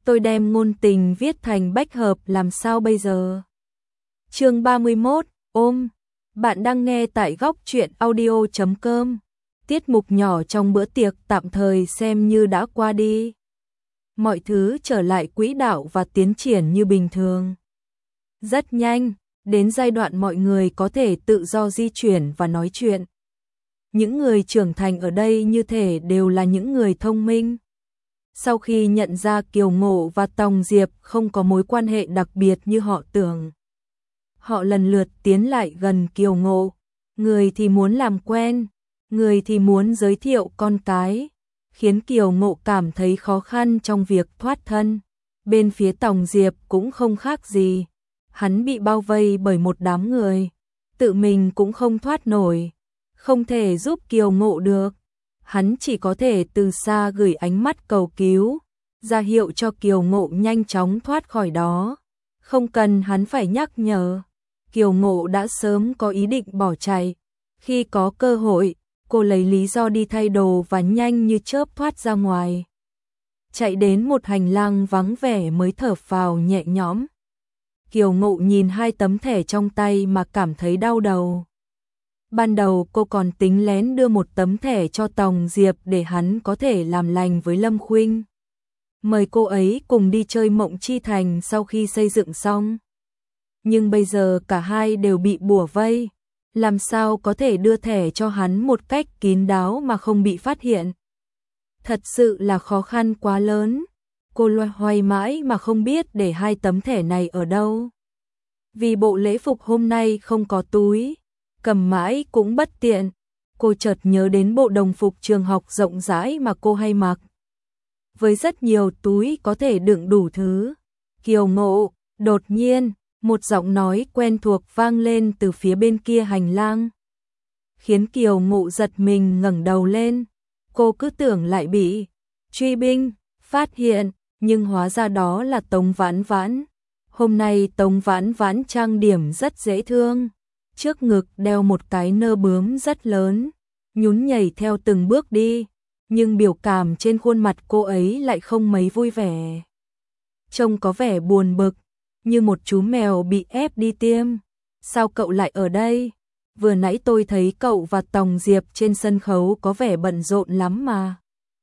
tôi đem ngôn tình viết thành bách hợp làm sao bây giờ? Chương 31, ôm. Bạn đang nghe tại góc truyện audio.com. Tiết mục nhỏ trong bữa tiệc tạm thời xem như đã qua đi. Mọi thứ trở lại quỹ đạo và tiến triển như bình thường. Rất nhanh, đến giai đoạn mọi người có thể tự do di chuyển và nói chuyện. Những người trưởng thành ở đây như thể đều là những người thông minh. Sau khi nhận ra Kiều Ngộ và Tòng Diệp không có mối quan hệ đặc biệt như họ tưởng, họ lần lượt tiến lại gần Kiều Ngộ, người thì muốn làm quen, người thì muốn giới thiệu con cái, khiến Kiều Ngộ cảm thấy khó khăn trong việc thoát thân. Bên phía Tòng Diệp cũng không khác gì, hắn bị bao vây bởi một đám người, tự mình cũng không thoát nổi, không thể giúp Kiều Ngộ được. Hắn chỉ có thể từ xa gửi ánh mắt cầu cứu, ra hiệu cho Kiều Ngộ nhanh chóng thoát khỏi đó. Không cần hắn phải nhắc nhở, Kiều Ngộ đã sớm có ý định bỏ chạy. Khi có cơ hội, cô lấy lý do đi thay đồ và nhanh như chớp thoát ra ngoài. Chạy đến một hành lang vắng vẻ mới thở phào nhẹ nhõm. Kiều Ngộ nhìn hai tấm thẻ trong tay mà cảm thấy đau đầu. Ban đầu cô còn tính lén đưa một tấm thẻ cho Tòng Diệp để hắn có thể làm lành với Lâm Khuynh. Mời cô ấy cùng đi chơi Mộng Chi Thành sau khi xây dựng xong. Nhưng bây giờ cả hai đều bị bủa vây, làm sao có thể đưa thẻ cho hắn một cách kín đáo mà không bị phát hiện. Thật sự là khó khăn quá lớn, cô loay hoay mãi mà không biết để hai tấm thẻ này ở đâu. Vì bộ lễ phục hôm nay không có túi, cầm mãi cũng bất tiện, cô chợt nhớ đến bộ đồng phục trường học rộng rãi mà cô hay mặc. Với rất nhiều túi có thể đựng đủ thứ. Kiều Ngộ, đột nhiên, một giọng nói quen thuộc vang lên từ phía bên kia hành lang. Khiến Kiều Ngộ giật mình ngẩng đầu lên, cô cứ tưởng lại bị truy binh phát hiện, nhưng hóa ra đó là Tống Vãn Vãn. Hôm nay Tống Vãn Vãn trang điểm rất dễ thương. Trước ngực đeo một cái nơ bướm rất lớn, nhún nhảy theo từng bước đi, nhưng biểu cảm trên khuôn mặt cô ấy lại không mấy vui vẻ. Trông có vẻ buồn bực, như một chú mèo bị ép đi tiêm. Sao cậu lại ở đây? Vừa nãy tôi thấy cậu và Tòng Diệp trên sân khấu có vẻ bận rộn lắm mà.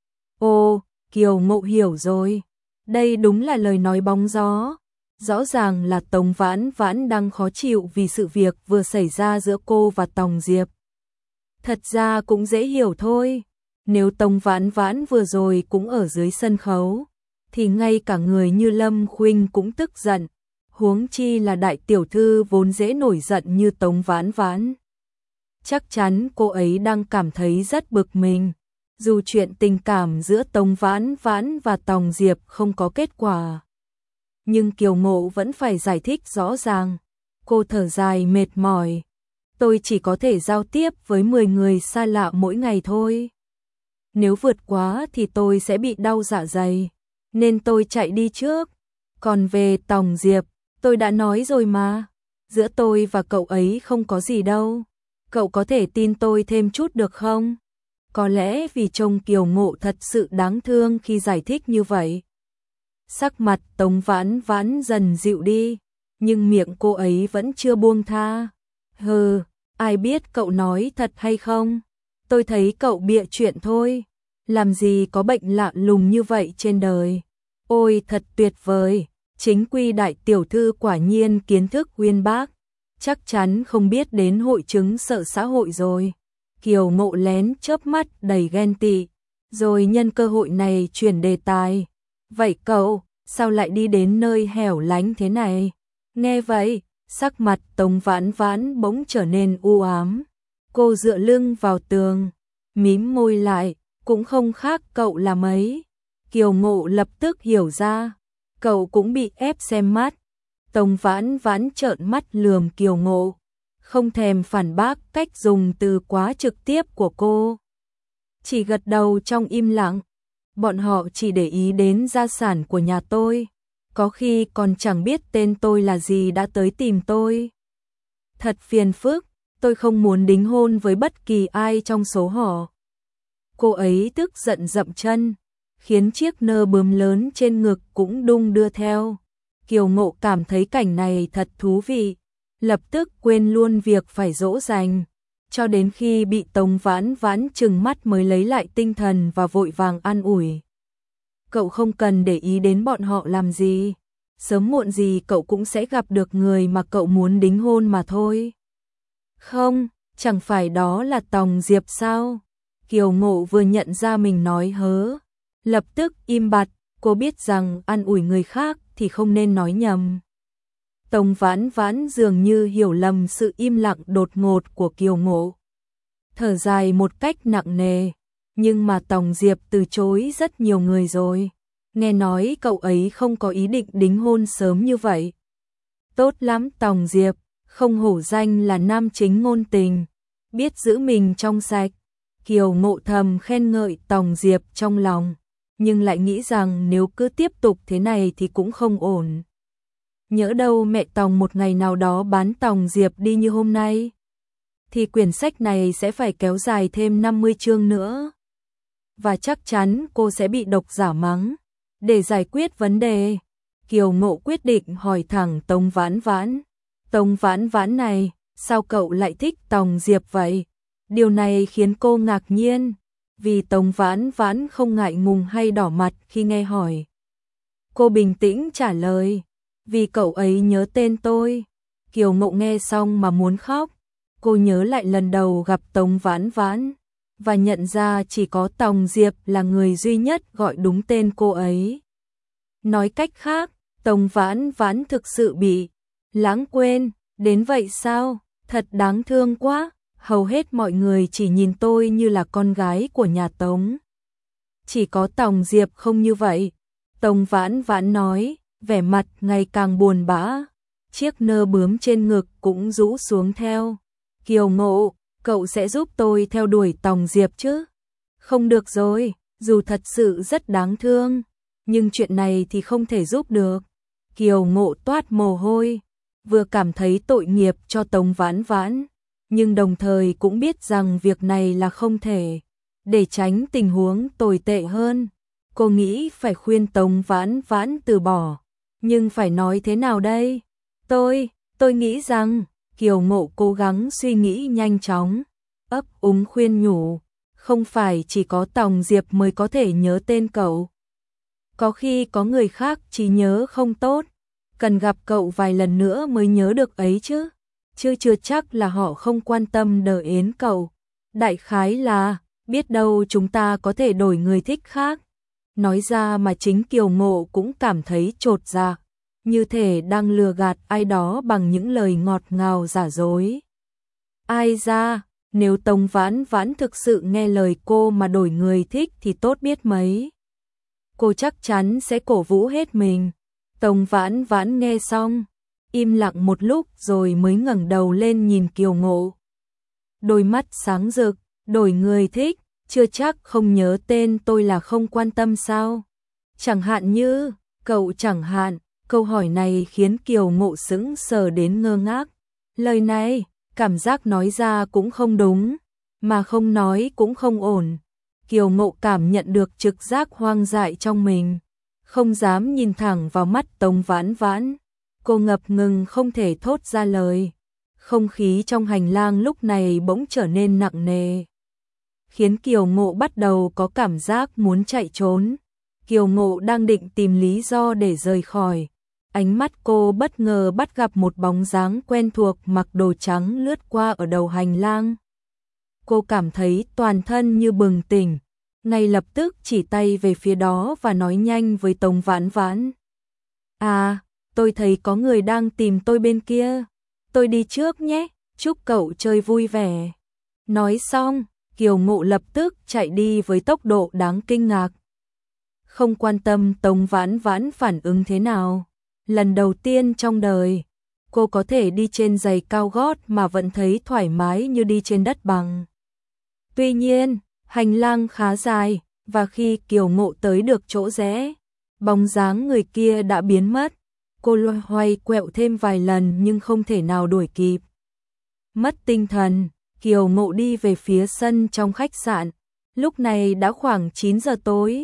Ồ, Kiều Ngộ hiểu rồi. Đây đúng là lời nói bóng gió. Rõ ràng là Tống Vãn Vãn đang khó chịu vì sự việc vừa xảy ra giữa cô và Tòng Diệp. Thật ra cũng dễ hiểu thôi, nếu Tống Vãn Vãn vừa rồi cũng ở dưới sân khấu, thì ngay cả người như Lâm Khuynh cũng tức giận, huống chi là đại tiểu thư vốn dễ nổi giận như Tống Vãn Vãn. Chắc chắn cô ấy đang cảm thấy rất bực mình, dù chuyện tình cảm giữa Tống Vãn Vãn và Tòng Diệp không có kết quả. Nhưng Kiều Ngộ vẫn phải giải thích rõ ràng. Cô thở dài mệt mỏi. Tôi chỉ có thể giao tiếp với 10 người xa lạ mỗi ngày thôi. Nếu vượt quá thì tôi sẽ bị đau dạ dày, nên tôi chạy đi trước. Còn về Tòng Diệp, tôi đã nói rồi mà. Giữa tôi và cậu ấy không có gì đâu. Cậu có thể tin tôi thêm chút được không? Có lẽ vì trông Kiều Ngộ thật sự đáng thương khi giải thích như vậy. Sắc mặt Tống Vãn Vãn dần dịu đi, nhưng miệng cô ấy vẫn chưa buông tha. Hừ, ai biết cậu nói thật hay không? Tôi thấy cậu bịa chuyện thôi. Làm gì có bệnh lạ lùng như vậy trên đời. Ôi thật tuyệt vời, chính quy đại tiểu thư quả nhiên kiến thức uyên bác. Chắc chắn không biết đến hội chứng sợ xã hội rồi. Kiều Ngộ lén chớp mắt đầy ghen tị, rồi nhân cơ hội này chuyển đề tài. Vậy cậu, sao lại đi đến nơi hẻo lánh thế này? Nghe vậy, sắc mặt Tống Vãn Vãn bỗng trở nên u ám. Cô dựa lưng vào tường, mím môi lại, cũng không khác cậu là mấy. Kiều Ngộ lập tức hiểu ra, cậu cũng bị ép xem mắt. Tống Vãn Vãn trợn mắt lườm Kiều Ngộ, không thèm phản bác cách dùng từ quá trực tiếp của cô. Chỉ gật đầu trong im lặng. Bọn họ chỉ để ý đến gia sản của nhà tôi, có khi còn chẳng biết tên tôi là gì đã tới tìm tôi. Thật phiền phức, tôi không muốn đính hôn với bất kỳ ai trong số họ. Cô ấy tức giận dậm chân, khiến chiếc nơ bướm lớn trên ngực cũng đung đưa theo. Kiều Ngộ cảm thấy cảnh này thật thú vị, lập tức quên luôn việc phải dỗ dành, cho đến khi bị Tống Vãn Vãn trừng mắt mới lấy lại tinh thần và vội vàng an ủi. Cậu không cần để ý đến bọn họ làm gì, sớm muộn gì cậu cũng sẽ gặp được người mà cậu muốn đính hôn mà thôi. Không, chẳng phải đó là Tòng Diệp sao? Kiều Ngộ vừa nhận ra mình nói hớ, lập tức im bặt, cô biết rằng an ủi người khác thì không nên nói nhầm. Tống Vãn Vãn dường như hiểu lầm sự im lặng đột ngột của Kiều Ngộ. Thở dài một cách nặng nề, nhưng mà Tòng Diệp từ chối rất nhiều người rồi. Nghe nói cậu ấy không có ý định đính hôn sớm như vậy. Tốt lắm Tòng Diệp, không hổ danh là nam chính ngôn tình, biết giữ mình trong sạch. Kiều Ngộ thầm khen ngợi Tòng Diệp trong lòng, nhưng lại nghĩ rằng nếu cứ tiếp tục thế này thì cũng không ổn. Nhỡ đâu mẹ Tòng một ngày nào đó bán Tòng Diệp đi như hôm nay, thì quyển sách này sẽ phải kéo dài thêm 50 chương nữa. Và chắc chắn cô sẽ bị độc giả mắng. Để giải quyết vấn đề, Kiều Ngộ quyết định hỏi thẳng Tống Vãn Vãn. Tống Vãn Vãn này, sao cậu lại thích Tòng Diệp vậy? Điều này khiến cô ngạc nhiên, vì Tống Vãn Vãn không ngại ngùng hay đỏ mặt khi nghe hỏi. Cô bình tĩnh trả lời, vì cậu ấy nhớ tên tôi. Kiều Ngộ nghe xong mà muốn khóc, cô nhớ lại lần đầu gặp Tống Vãn Vãn, và nhận ra chỉ có Tòng Diệp là người duy nhất gọi đúng tên cô ấy. Nói cách khác, Tống Vãn Vãn thực sự bị lãng quên, đến vậy sao? Thật đáng thương quá, hầu hết mọi người chỉ nhìn tôi như là con gái của nhà Tống. Chỉ có Tòng Diệp không như vậy. Tống Vãn Vãn nói, vẻ mặt ngày càng buồn bã, chiếc nơ bướm trên ngực cũng rũ xuống theo. Kiều Ngộ, cậu sẽ giúp tôi theo đuổi Tòng Diệp chứ? Không được rồi, dù thật sự rất đáng thương, nhưng chuyện này thì không thể giúp được. Kiều Ngộ toát mồ hôi, vừa cảm thấy tội nghiệp cho Tống Vãn Vãn, nhưng đồng thời cũng biết rằng việc này là không thể. Để tránh tình huống tồi tệ hơn, cô nghĩ phải khuyên Tống Vãn Vãn từ bỏ. Nhưng phải nói thế nào đây? Tôi nghĩ rằng, Kiều Ngộ cố gắng suy nghĩ nhanh chóng, ấp úng khuyên nhủ, không phải chỉ có Tòng Diệp mới có thể nhớ tên cậu. Có khi có người khác trí nhớ không tốt, cần gặp cậu vài lần nữa mới nhớ được ấy chứ. Chưa chắc là họ không quan tâm đờ ến cậu. Đại khái là, biết đâu chúng ta có thể đổi người thích khác. Nói ra mà chính Kiều Ngộ cũng cảm thấy chột dạ, như thể đang lừa gạt ai đó bằng những lời ngọt ngào giả dối. Ai ra, nếu Tống Vãn Vãn thực sự nghe lời cô mà đổi người thích thì tốt biết mấy. Cô chắc chắn sẽ cổ vũ hết mình. Tống Vãn Vãn nghe xong, im lặng một lúc rồi mới ngẩng đầu lên nhìn Kiều Ngộ. Đôi mắt sáng rực, đổi người thích, chưa chắc không nhớ tên tôi là không quan tâm sao? Chẳng hạn như, cậu chẳng hạn, câu hỏi này khiến Kiều Ngộ sững sờ đến ngơ ngác. Lời này, cảm giác nói ra cũng không đúng, mà không nói cũng không ổn. Kiều Ngộ cảm nhận được trực giác hoang dại trong mình, không dám nhìn thẳng vào mắt Tống Vãn Vãn. Cô ngập ngừng không thể thốt ra lời. Không khí trong hành lang lúc này bỗng trở nên nặng nề, khiến Kiều Ngộ bắt đầu có cảm giác muốn chạy trốn. Kiều Ngộ đang định tìm lý do để rời khỏi. Ánh mắt cô bất ngờ bắt gặp một bóng dáng quen thuộc mặc đồ trắng lướt qua ở đầu hành lang. Cô cảm thấy toàn thân như bừng tỉnh, ngay lập tức chỉ tay về phía đó và nói nhanh với Tống Vãn Vãn. À, tôi thấy có người đang tìm tôi bên kia. Tôi đi trước nhé, chúc cậu chơi vui vẻ. Nói xong, Kiều Ngộ lập tức chạy đi với tốc độ đáng kinh ngạc. Không quan tâm Tống Vãn Vãn phản ứng thế nào. Lần đầu tiên trong đời, cô có thể đi trên giày cao gót mà vẫn thấy thoải mái như đi trên đất bằng. Tuy nhiên, hành lang khá dài, và khi Kiều Ngộ tới được chỗ rẽ, bóng dáng người kia đã biến mất. Cô loay hoay quẹo thêm vài lần nhưng không thể nào đuổi kịp. Mất tinh thần, Kiều Ngộ đi về phía sân trong khách sạn. Lúc này đã khoảng 9 giờ tối.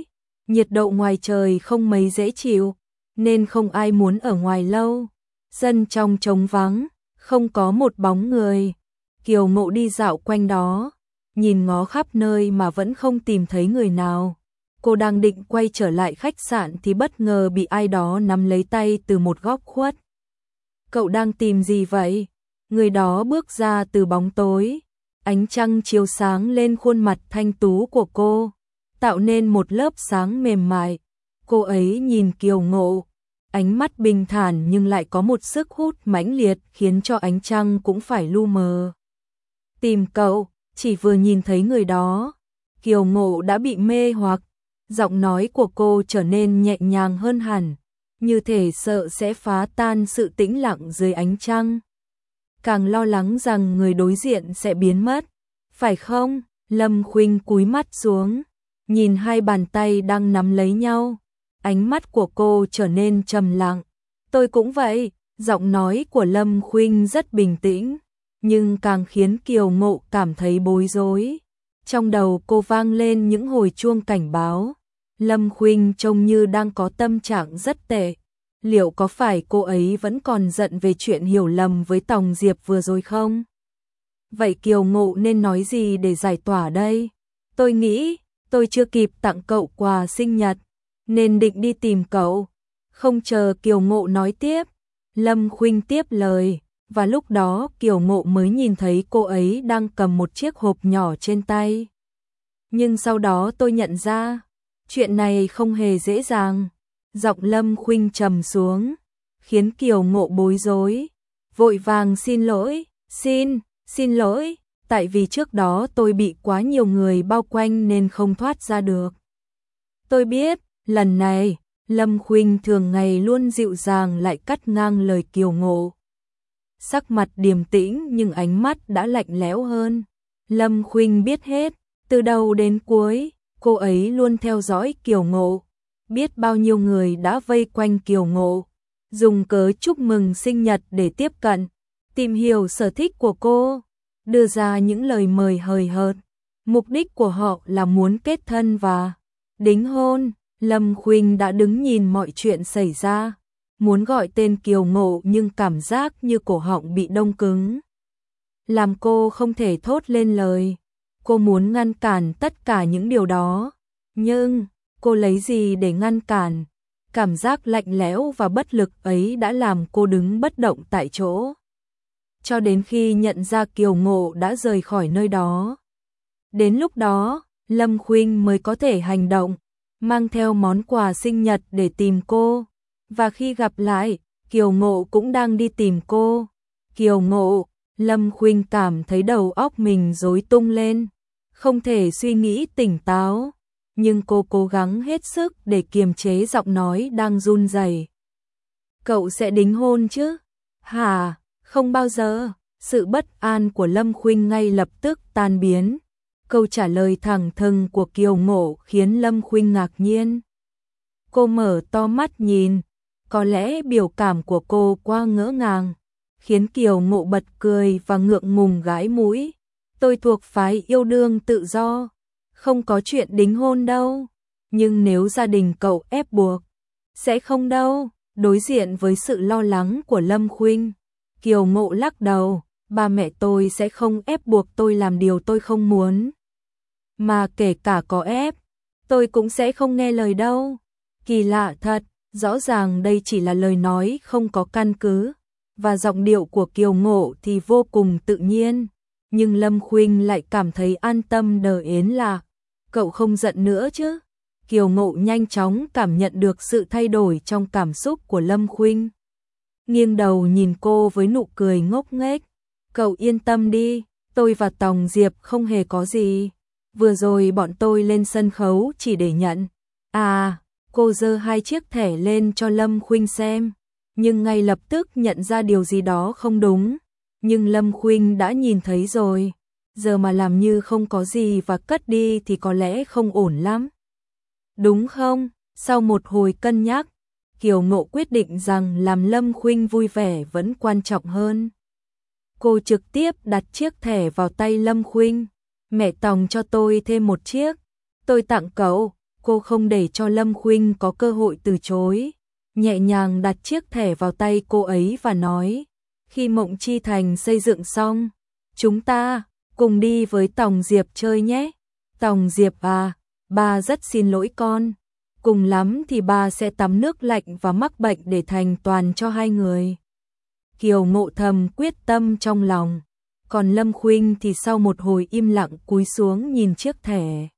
Nhiệt độ ngoài trời không mấy dễ chịu, nên không ai muốn ở ngoài lâu. Sân trong trống vắng, không có một bóng người. Kiều Ngộ đi dạo quanh đó, nhìn ngó khắp nơi mà vẫn không tìm thấy người nào. Cô đang định quay trở lại khách sạn thì bất ngờ bị ai đó nắm lấy tay từ một góc khuất. Cậu đang tìm gì vậy? Người đó bước ra từ bóng tối. Ánh trăng chiếu sáng lên khuôn mặt thanh tú của cô, tạo nên một lớp sáng mềm mại. Cô ấy nhìn Kiều Ngộ, ánh mắt bình thản nhưng lại có một sức hút mãnh liệt khiến cho ánh trăng cũng phải lu mờ. Tìm cậu, chỉ vừa nhìn thấy người đó, Kiều Ngộ đã bị mê hoặc. Giọng nói của cô trở nên nhẹ nhàng hơn hẳn, như thể sợ sẽ phá tan sự tĩnh lặng dưới ánh trăng. Càng lo lắng rằng người đối diện sẽ biến mất, phải không? Lâm Khuynh cúi mắt xuống, nhìn hai bàn tay đang nắm lấy nhau, ánh mắt của cô trở nên trầm lặng. Tôi cũng vậy, giọng nói của Lâm Khuynh rất bình tĩnh, nhưng càng khiến Kiều Ngộ cảm thấy bối rối. Trong đầu cô vang lên những hồi chuông cảnh báo. Lâm Khuynh trông như đang có tâm trạng rất tệ. Liệu có phải cô ấy vẫn còn giận về chuyện hiểu lầm với Tòng Diệp vừa rồi không? Vậy Kiều Ngộ nên nói gì để giải tỏa đây? Tôi nghĩ, tôi chưa kịp tặng cậu quà sinh nhật, nên định đi tìm cậu. Không chờ Kiều Ngộ nói tiếp, Lâm Khuynh tiếp lời, và lúc đó Kiều Ngộ mới nhìn thấy cô ấy đang cầm một chiếc hộp nhỏ trên tay. Nhưng sau đó tôi nhận ra, chuyện này không hề dễ dàng. Giọng Lâm Khuynh trầm xuống, khiến Kiều Ngộ bối rối, vội vàng xin lỗi, xin lỗi, tại vì trước đó tôi bị quá nhiều người bao quanh nên không thoát ra được. Tôi biết, lần này, Lâm Khuynh thường ngày luôn dịu dàng lại cắt ngang lời Kiều Ngộ. Sắc mặt điềm tĩnh nhưng ánh mắt đã lạnh lẽo hơn. Lâm Khuynh biết hết, từ đầu đến cuối, cô ấy luôn theo dõi Kiều Ngộ. Biết bao nhiêu người đã vây quanh Kiều Ngộ, dùng cớ chúc mừng sinh nhật để tiếp cận, tìm hiểu sở thích của cô, đưa ra những lời mời hời hợt. Mục đích của họ là muốn kết thân và đính hôn. Lâm Khuynh đã đứng nhìn mọi chuyện xảy ra, muốn gọi tên Kiều Ngộ nhưng cảm giác như cổ họng bị đông cứng, làm cô không thể thốt lên lời. Cô muốn ngăn cản tất cả những điều đó, nhưng cô lấy gì để ngăn cản? Cảm giác lạnh lẽo và bất lực ấy đã làm cô đứng bất động tại chỗ, cho đến khi nhận ra Kiều Ngộ đã rời khỏi nơi đó. Đến lúc đó, Lâm Khuynh mới có thể hành động, mang theo món quà sinh nhật để tìm cô. Và khi gặp lại, Kiều Ngộ cũng đang đi tìm cô. Kiều Ngộ, Lâm Khuynh cảm thấy đầu óc mình rối tung lên, không thể suy nghĩ tỉnh táo. Nhưng cô cố gắng hết sức để kiềm chế giọng nói đang run rẩy. Cậu sẽ đính hôn chứ? Hả? Không bao giờ. Sự bất an của Lâm Khuynh ngay lập tức tan biến. Câu trả lời thẳng thừng của Kiều Ngộ khiến Lâm Khuynh ngạc nhiên. Cô mở to mắt nhìn, có lẽ biểu cảm của cô quá ngỡ ngàng, khiến Kiều Ngộ bật cười và ngượng ngùng gãi mũi. Tôi thuộc phái yêu đương tự do, không có chuyện đính hôn đâu. Nhưng nếu gia đình cậu ép buộc, sẽ không đâu. Đối diện với sự lo lắng của Lâm Khuynh, Kiều Ngộ lắc đầu, ba mẹ tôi sẽ không ép buộc tôi làm điều tôi không muốn. Mà kể cả có ép, tôi cũng sẽ không nghe lời đâu. Kỳ lạ thật, rõ ràng đây chỉ là lời nói không có căn cứ, và giọng điệu của Kiều Ngộ thì vô cùng tự nhiên. Nhưng Lâm Khuynh lại cảm thấy an tâm đờ yến lạc. Cậu không giận nữa chứ? Kiều Ngộ nhanh chóng cảm nhận được sự thay đổi trong cảm xúc của Lâm Khuynh. Nghiêng đầu nhìn cô với nụ cười ngốc nghếch. Cậu yên tâm đi, tôi và Tòng Diệp không hề có gì. Vừa rồi bọn tôi lên sân khấu chỉ để nhận. À, cô giơ hai chiếc thẻ lên cho Lâm Khuynh xem, nhưng ngay lập tức nhận ra điều gì đó không đúng. Nhưng Lâm Khuynh đã nhìn thấy rồi, giờ mà làm như không có gì và cất đi thì có lẽ không ổn lắm. Đúng không? Sau một hồi cân nhắc, Kiều Ngộ quyết định rằng làm Lâm Khuynh vui vẻ vẫn quan trọng hơn. Cô trực tiếp đặt chiếc thẻ vào tay Lâm Khuynh. Mẹ Tòng cho tôi thêm một chiếc, tôi tặng cậu. cô không để cho Lâm Khuynh có cơ hội từ chối, nhẹ nhàng đặt chiếc thẻ vào tay cô ấy và nói, khi Mộng Chi Thành xây dựng xong, chúng ta cùng đi với Tòng Diệp chơi nhé. Tòng Diệp à, ba rất xin lỗi con, cùng lắm thì ba sẽ tắm nước lạnh và mắc bệnh để thành toàn cho hai người. Kiều Ngộ thầm quyết tâm trong lòng, còn Lâm Khuynh thì sau một hồi im lặng cúi xuống nhìn chiếc thẻ.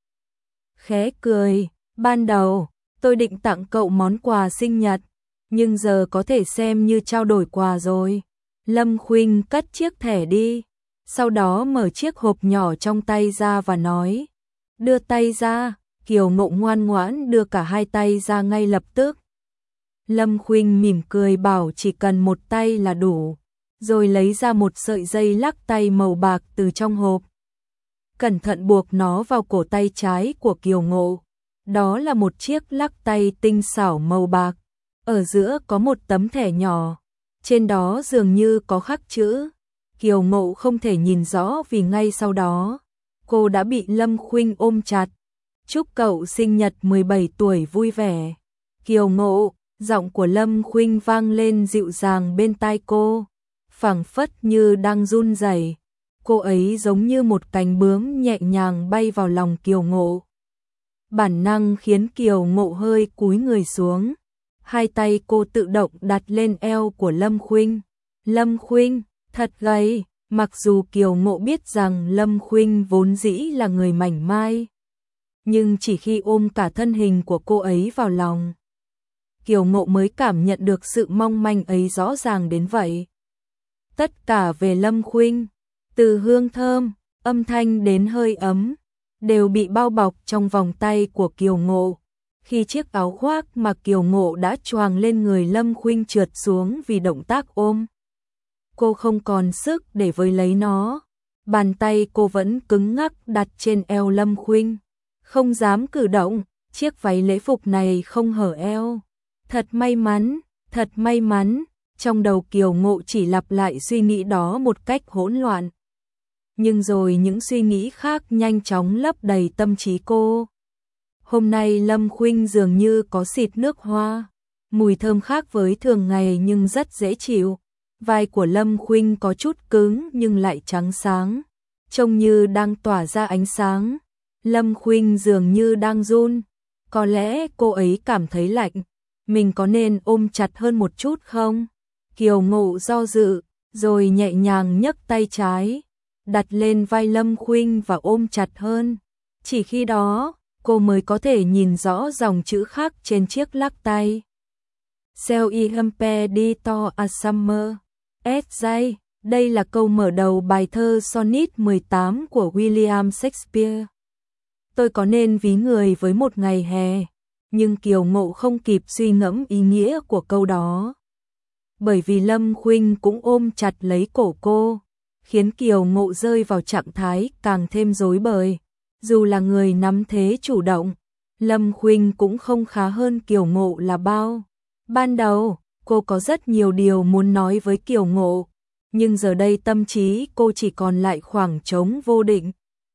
Khẽ cười, ban đầu tôi định tặng cậu món quà sinh nhật, nhưng giờ có thể xem như trao đổi quà rồi. Lâm Khuynh cất chiếc thẻ đi, sau đó mở chiếc hộp nhỏ trong tay ra và nói, đưa tay ra. Kiều Ngộ ngoan ngoãn đưa cả hai tay ra ngay lập tức. Lâm Khuynh mỉm cười bảo chỉ cần một tay là đủ, rồi lấy ra một sợi dây lắc tay màu bạc từ trong hộp. Cẩn thận buộc nó vào cổ tay trái của Kiều Ngộ. Đó là một chiếc lắc tay tinh xảo màu bạc. Ở giữa có một tấm thẻ nhỏ, trên đó dường như có khắc chữ. Kiều Ngộ không thể nhìn rõ vì ngay sau đó, cô đã bị Lâm Khuynh ôm chặt. Chúc cậu sinh nhật 17 tuổi vui vẻ. Kiều Ngộ, giọng của Lâm Khuynh vang lên dịu dàng bên tai cô, phảng phất như đang run rẩy. Cô ấy giống như một cánh bướm nhẹ nhàng bay vào lòng Kiều Ngộ. Bản năng khiến Kiều Ngộ hơi cúi người xuống. Hai tay cô tự động đặt lên eo của Lâm Khuynh. Lâm Khuynh, thật gầy, mặc dù Kiều Ngộ biết rằng Lâm Khuynh vốn dĩ là người mảnh mai, nhưng chỉ khi ôm cả thân hình của cô ấy vào lòng, Kiều Ngộ mới cảm nhận được sự mong manh ấy rõ ràng đến vậy. Tất cả về Lâm Khuynh, từ hương thơm, âm thanh đến hơi ấm, đều bị bao bọc trong vòng tay của Kiều Ngộ. Khi chiếc áo khoác mà Kiều Ngộ đã choàng lên người Lâm Khuynh trượt xuống vì động tác ôm, cô không còn sức để với lấy nó. Bàn tay cô vẫn cứng ngắc đặt trên eo Lâm Khuynh, không dám cử động. Chiếc váy lễ phục này không hở eo. Thật may mắn, thật may mắn. Trong đầu Kiều Ngộ chỉ lặp lại suy nghĩ đó một cách hỗn loạn. Nhưng rồi những suy nghĩ khác nhanh chóng lấp đầy tâm trí cô. Hôm nay Lâm Khuynh dường như có xịt nước hoa, mùi thơm khác với thường ngày nhưng rất dễ chịu. Vai của Lâm Khuynh có chút cứng nhưng lại trắng sáng, trông như đang tỏa ra ánh sáng. Lâm Khuynh dường như đang run, có lẽ cô ấy cảm thấy lạnh. Mình có nên ôm chặt hơn một chút không? Kiều Ngộ do dự, rồi nhẹ nhàng nhấc tay trái, đặt lên vai Lâm Khuynh và ôm chặt hơn. Chỉ khi đó, cô mới có thể nhìn rõ dòng chữ khắc trên chiếc lắc tay. Sell Ihempe di to a summer. S.J. Đây là câu mở đầu bài thơ Sonnet 18 của William Shakespeare. Tôi có nên ví người với một ngày hè, nhưng Kiều Ngộ không kịp suy ngẫm ý nghĩa của câu đó. Bởi vì Lâm Khuynh cũng ôm chặt lấy cổ cô, khiến Kiều Ngộ rơi vào trạng thái càng thêm rối bời. Dù là người nắm thế chủ động, Lâm Khuynh cũng không khá hơn Kiều Ngộ là bao. Ban đầu, cô có rất nhiều điều muốn nói với Kiều Ngộ, nhưng giờ đây tâm trí cô chỉ còn lại khoảng trống vô định.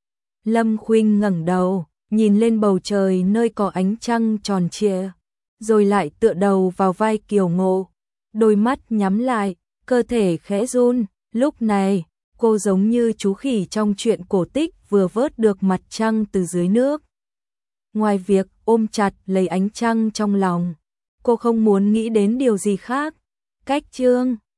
Lâm Khuynh ngẩng đầu, nhìn lên bầu trời nơi có ánh trăng tròn trịa, rồi lại tựa đầu vào vai Kiều Ngộ, đôi mắt nhắm lại, cơ thể khẽ run. Lúc này, cô giống như chú khỉ trong truyện cổ tích vừa vớt được mặt trăng từ dưới nước. Ngoài việc ôm chặt lấy ánh trăng trong lòng, cô không muốn nghĩ đến điều gì khác. Cách chương